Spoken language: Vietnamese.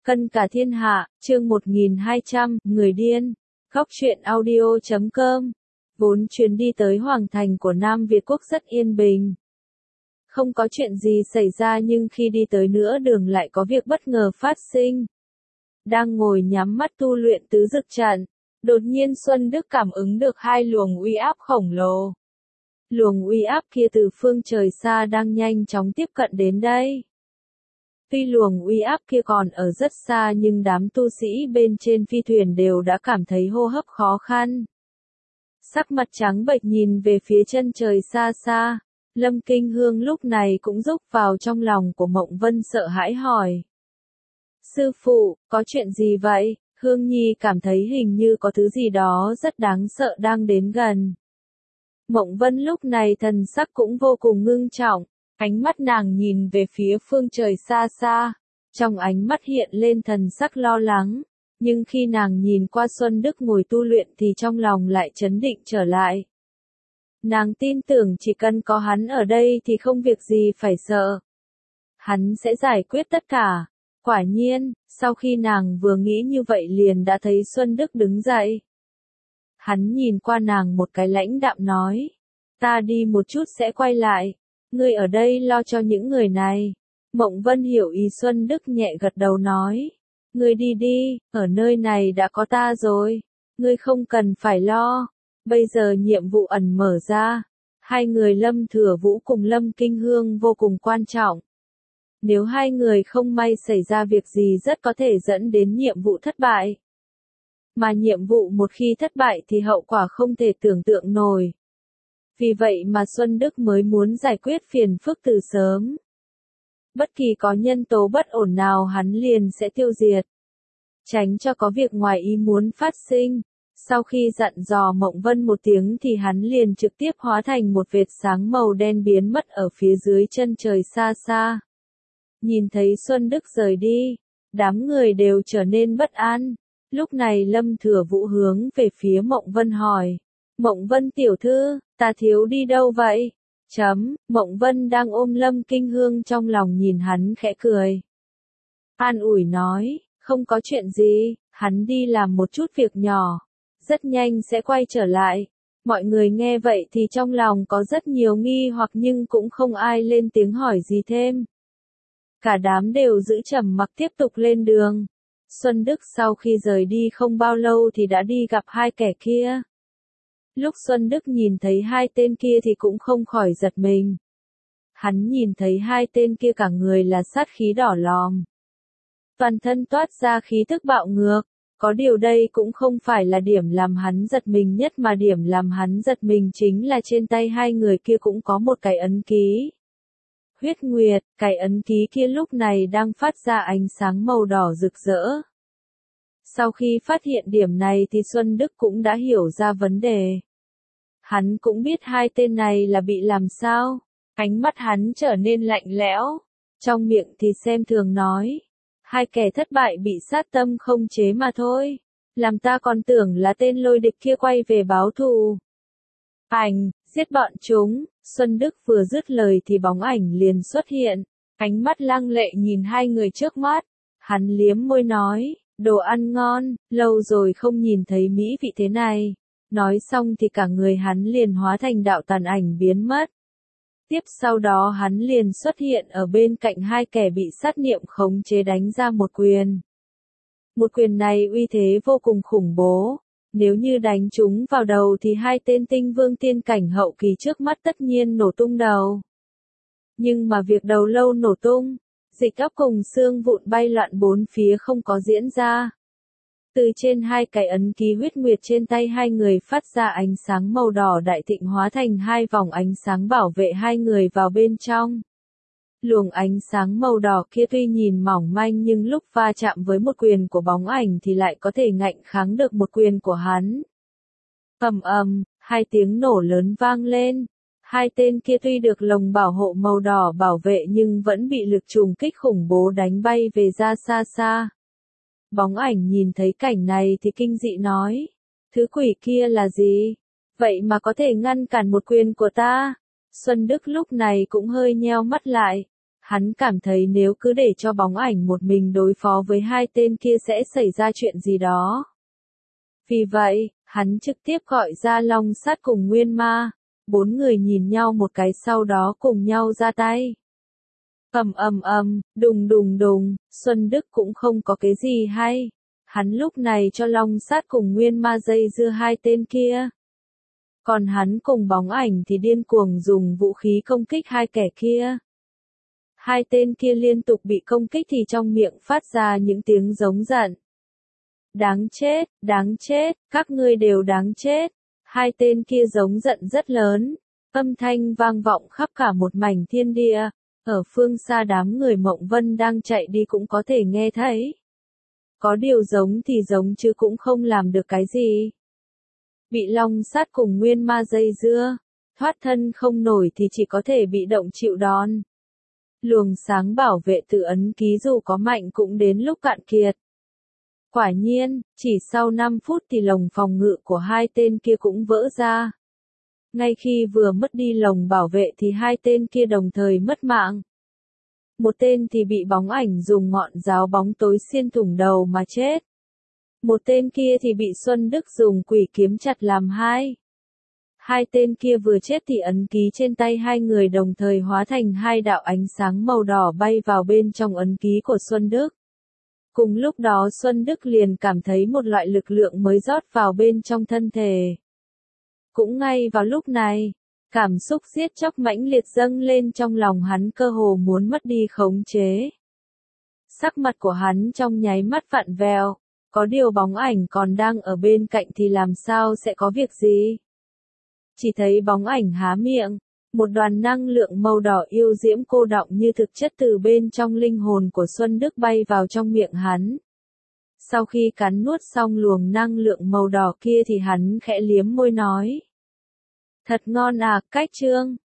Cân cả thiên hạ, chương 1200, người điên. Góc truyện audio.com. Vốn chuyến đi tới Hoàng thành của Nam Việt Quốc rất yên bình. Không có chuyện gì xảy ra nhưng khi đi tới nửa đường lại có việc bất ngờ phát sinh. Đang ngồi nhắm mắt tu luyện tứ dực trận, đột nhiên Xuân Đức cảm ứng được hai luồng uy áp khổng lồ. Luồng uy áp kia từ phương trời xa đang nhanh chóng tiếp cận đến đây. Tuy luồng uy áp kia còn ở rất xa nhưng đám tu sĩ bên trên phi thuyền đều đã cảm thấy hô hấp khó khăn. Sắc mặt trắng bệch nhìn về phía chân trời xa xa, Lâm Kinh Hương lúc này cũng rúc vào trong lòng của Mộng Vân sợ hãi hỏi. Sư phụ, có chuyện gì vậy? Hương Nhi cảm thấy hình như có thứ gì đó rất đáng sợ đang đến gần. Mộng Vân lúc này thần sắc cũng vô cùng ngưng trọng. Ánh mắt nàng nhìn về phía phương trời xa xa, trong ánh mắt hiện lên thần sắc lo lắng, nhưng khi nàng nhìn qua Xuân Đức ngồi tu luyện thì trong lòng lại trấn định trở lại. Nàng tin tưởng chỉ cần có hắn ở đây thì không việc gì phải sợ. Hắn sẽ giải quyết tất cả. Quả nhiên, sau khi nàng vừa nghĩ như vậy liền đã thấy Xuân Đức đứng dậy. Hắn nhìn qua nàng một cái lãnh đạm nói, ta đi một chút sẽ quay lại. Ngươi ở đây lo cho những người này. Mộng Vân hiểu ý Xuân Đức nhẹ gật đầu nói. Ngươi đi đi, ở nơi này đã có ta rồi. Ngươi không cần phải lo. Bây giờ nhiệm vụ ẩn mở ra. Hai người Lâm Thừa Vũ cùng Lâm Kinh Hương vô cùng quan trọng. Nếu hai người không may xảy ra việc gì rất có thể dẫn đến nhiệm vụ thất bại. Mà nhiệm vụ một khi thất bại thì hậu quả không thể tưởng tượng nổi. Vì vậy mà Xuân Đức mới muốn giải quyết phiền phức từ sớm. Bất kỳ có nhân tố bất ổn nào hắn liền sẽ tiêu diệt. Tránh cho có việc ngoài ý muốn phát sinh. Sau khi dặn dò Mộng Vân một tiếng thì hắn liền trực tiếp hóa thành một vệt sáng màu đen biến mất ở phía dưới chân trời xa xa. Nhìn thấy Xuân Đức rời đi, đám người đều trở nên bất an. Lúc này Lâm Thừa Vũ hướng về phía Mộng Vân hỏi. Mộng Vân tiểu thư, ta thiếu đi đâu vậy? Mộng Vân đang ôm Lâm Kinh Hương trong lòng nhìn hắn khẽ cười. An ủi nói, không có chuyện gì, hắn đi làm một chút việc nhỏ. Rất nhanh sẽ quay trở lại. Mọi người nghe vậy thì trong lòng có rất nhiều nghi hoặc nhưng cũng không ai lên tiếng hỏi gì thêm. Cả đám đều giữ trầm mặc tiếp tục lên đường. Xuân Đức sau khi rời đi không bao lâu thì đã đi gặp hai kẻ kia. Lúc Xuân Đức nhìn thấy hai tên kia thì cũng không khỏi giật mình. Hắn nhìn thấy hai tên kia cả người là sát khí đỏ lòm. Toàn thân toát ra khí thức bạo ngược. Có điều đây cũng không phải là điểm làm hắn giật mình nhất mà điểm làm hắn giật mình chính là trên tay hai người kia cũng có một cái ấn ký. Huyết Nguyệt, cái ấn ký kia lúc này đang phát ra ánh sáng màu đỏ rực rỡ. Sau khi phát hiện điểm này thì Xuân Đức cũng đã hiểu ra vấn đề. Hắn cũng biết hai tên này là bị làm sao. Ánh mắt hắn trở nên lạnh lẽo. Trong miệng thì xem thường nói. Hai kẻ thất bại bị sát tâm không chế mà thôi. Làm ta còn tưởng là tên lôi địch kia quay về báo thù. Giết bọn chúng. Xuân Đức vừa dứt lời thì bóng ảnh liền xuất hiện. Ánh mắt lăng lệ nhìn hai người trước mắt. Hắn liếm môi nói, đồ ăn ngon, lâu rồi không nhìn thấy mỹ vị thế này. Nói xong thì cả người hắn liền hóa thành đạo tàn ảnh biến mất. Tiếp sau đó hắn liền xuất hiện ở bên cạnh hai kẻ bị sát niệm khống chế đánh ra một quyền. Một quyền này uy thế vô cùng khủng bố. Nếu như đánh chúng vào đầu thì hai tên tinh vương tiên cảnh hậu kỳ trước mắt tất nhiên nổ tung đầu. Nhưng mà việc đầu lâu nổ tung, dịch óc cùng xương vụn bay loạn bốn phía không có diễn ra. Từ trên hai cái ấn ký huyết nguyệt trên tay hai người phát ra ánh sáng màu đỏ đại thịnh hóa thành hai vòng ánh sáng bảo vệ hai người vào bên trong. Luồng ánh sáng màu đỏ kia tuy nhìn mỏng manh nhưng lúc va chạm với một quyền của bóng ảnh thì lại có thể ngạnh kháng được một quyền của hắn. Hai tiếng nổ lớn vang lên. Hai tên kia tuy được lồng bảo hộ màu đỏ bảo vệ nhưng vẫn bị lực trùng kích khủng bố đánh bay về ra xa xa. Bóng ảnh nhìn thấy cảnh này thì kinh dị nói. Thứ quỷ kia là gì? Vậy mà có thể ngăn cản một quyền của ta? Xuân Đức lúc này cũng hơi nheo mắt lại. Hắn cảm thấy nếu cứ để cho bóng ảnh một mình đối phó với hai tên kia sẽ xảy ra chuyện gì đó. Vì vậy, hắn trực tiếp gọi ra Long Sắt cùng Nguyên Ma. 4 người nhìn nhau một cái sau đó cùng nhau ra tay. Đùng đùng đùng, Xuân Đức cũng không có cái gì hay. Hắn lúc này cho Long Sắt cùng Nguyên Ma dây dưa hai tên kia. Còn hắn cùng bóng ảnh thì điên cuồng dùng vũ khí công kích hai kẻ kia. Hai tên kia liên tục bị công kích thì trong miệng phát ra những tiếng giống giận. Đáng chết, các ngươi đều đáng chết. Hai tên kia giống giận rất lớn. Âm thanh vang vọng khắp cả một mảnh thiên địa. Ở phương xa đám người Mộng Vân đang chạy đi cũng có thể nghe thấy. Có điều giống thì giống chứ cũng không làm được cái gì. Bị Long Sắt cùng Nguyên Ma dây dưa, thoát thân không nổi thì chỉ có thể bị động chịu đòn. Luồng sáng bảo vệ từ ấn ký dù có mạnh cũng đến lúc cạn kiệt. Quả nhiên, chỉ sau 5 phút thì lồng phòng ngự của hai tên kia cũng vỡ ra. Ngay khi vừa mất đi lồng bảo vệ thì hai tên kia đồng thời mất mạng. Một tên thì bị bóng ảnh dùng ngọn giáo bóng tối xiên thủng đầu mà chết. Một tên kia thì bị Xuân Đức dùng quỷ kiếm chặt làm hai. Hai tên kia vừa chết thì ấn ký trên tay hai người đồng thời hóa thành hai đạo ánh sáng màu đỏ bay vào bên trong ấn ký của Xuân Đức. Cùng lúc đó Xuân Đức liền cảm thấy một loại lực lượng mới rót vào bên trong thân thể. Cũng ngay vào lúc này, cảm xúc giết chóc mãnh liệt dâng lên trong lòng hắn cơ hồ muốn mất đi khống chế. Sắc mặt của hắn trong nháy mắt vặn vẹo, có điều bóng ảnh còn đang ở bên cạnh thì làm sao sẽ có việc gì. Chỉ thấy bóng ảnh há miệng, một đoàn năng lượng màu đỏ yêu diễm cô đọng như thực chất từ bên trong linh hồn của Xuân Đức bay vào trong miệng hắn. Sau khi cắn nuốt xong luồng năng lượng màu đỏ kia thì hắn khẽ liếm môi nói. Thật ngon à, cách chương.